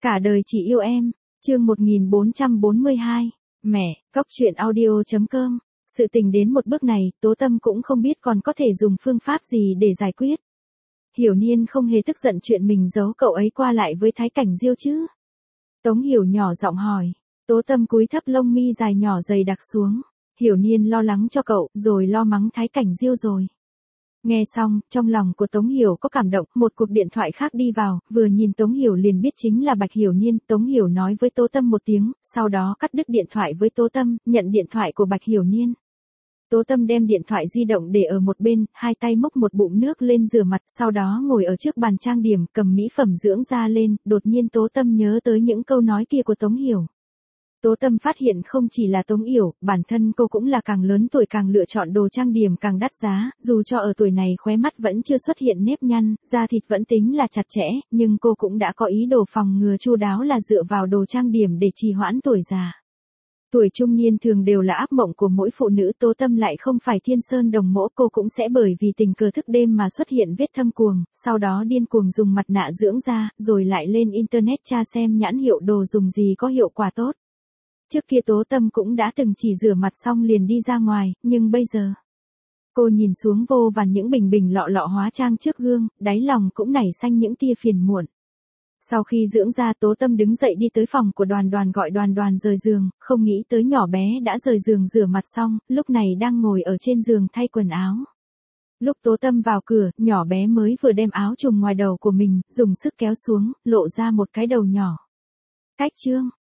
Cả đời chỉ yêu em, chương 1442, mẹ, Cóc truyện audio.com. Sự tình đến một bước này, Tố Tâm cũng không biết còn có thể dùng phương pháp gì để giải quyết. Hiểu Niên không hề tức giận chuyện mình giấu cậu ấy qua lại với Thái Cảnh Diêu chứ. Tống Hiểu nhỏ giọng hỏi. Tố Tâm cúi thấp lông mi dài nhỏ dày đặc xuống. Hiểu Niên lo lắng cho cậu, rồi lo mắng Thái Cảnh Diêu rồi. Nghe xong, trong lòng của Tống Hiểu có cảm động, một cuộc điện thoại khác đi vào, vừa nhìn Tống Hiểu liền biết chính là Bạch Hiểu Niên. Tống Hiểu nói với Tố Tâm một tiếng, sau đó cắt đứt điện thoại với Tố Tâm, nhận điện thoại của Bạch Hiểu Niên. Tố Tâm đem điện thoại di động để ở một bên, hai tay múc một bụng nước lên rửa mặt, sau đó ngồi ở trước bàn trang điểm, cầm mỹ phẩm dưỡng da lên, đột nhiên Tố Tâm nhớ tới những câu nói kia của Tống Hiểu. Tố Tâm phát hiện không chỉ là Tống Hiểu, bản thân cô cũng là càng lớn tuổi càng lựa chọn đồ trang điểm càng đắt giá, dù cho ở tuổi này khóe mắt vẫn chưa xuất hiện nếp nhăn, da thịt vẫn tính là chặt chẽ, nhưng cô cũng đã có ý đồ phòng ngừa chu đáo là dựa vào đồ trang điểm để trì hoãn tuổi già. Tuổi trung niên thường đều là ác mộng của mỗi phụ nữ, Tố Tâm lại không phải thiên sơn đồng mẫu, cô cũng sẽ bởi vì tình cờ thức đêm mà xuất hiện vết thâm cuồng, sau đó điên cuồng dùng mặt nạ dưỡng da, rồi lại lên internet tra xem nhãn hiệu đồ dùng gì có hiệu quả tốt. Trước kia Tố Tâm cũng đã từng chỉ rửa mặt xong liền đi ra ngoài, nhưng bây giờ, cô nhìn xuống vô vàn những bình bình lọ lọ hóa trang trước gương, đáy lòng cũng nảy sinh những tia phiền muộn. Sau khi dưỡng da, Tố Tâm đứng dậy đi tới phòng của Đoàn Đoàn, gọi Đoàn Đoàn rời giường, không nghĩ tới nhỏ bé đã rời giường rửa mặt xong, lúc này đang ngồi ở trên giường thay quần áo. Lúc Tố Tâm vào cửa, nhỏ bé mới vừa đem áo trùm ngoài đầu của mình, dùng sức kéo xuống, lộ ra một cái đầu nhỏ. Cách chương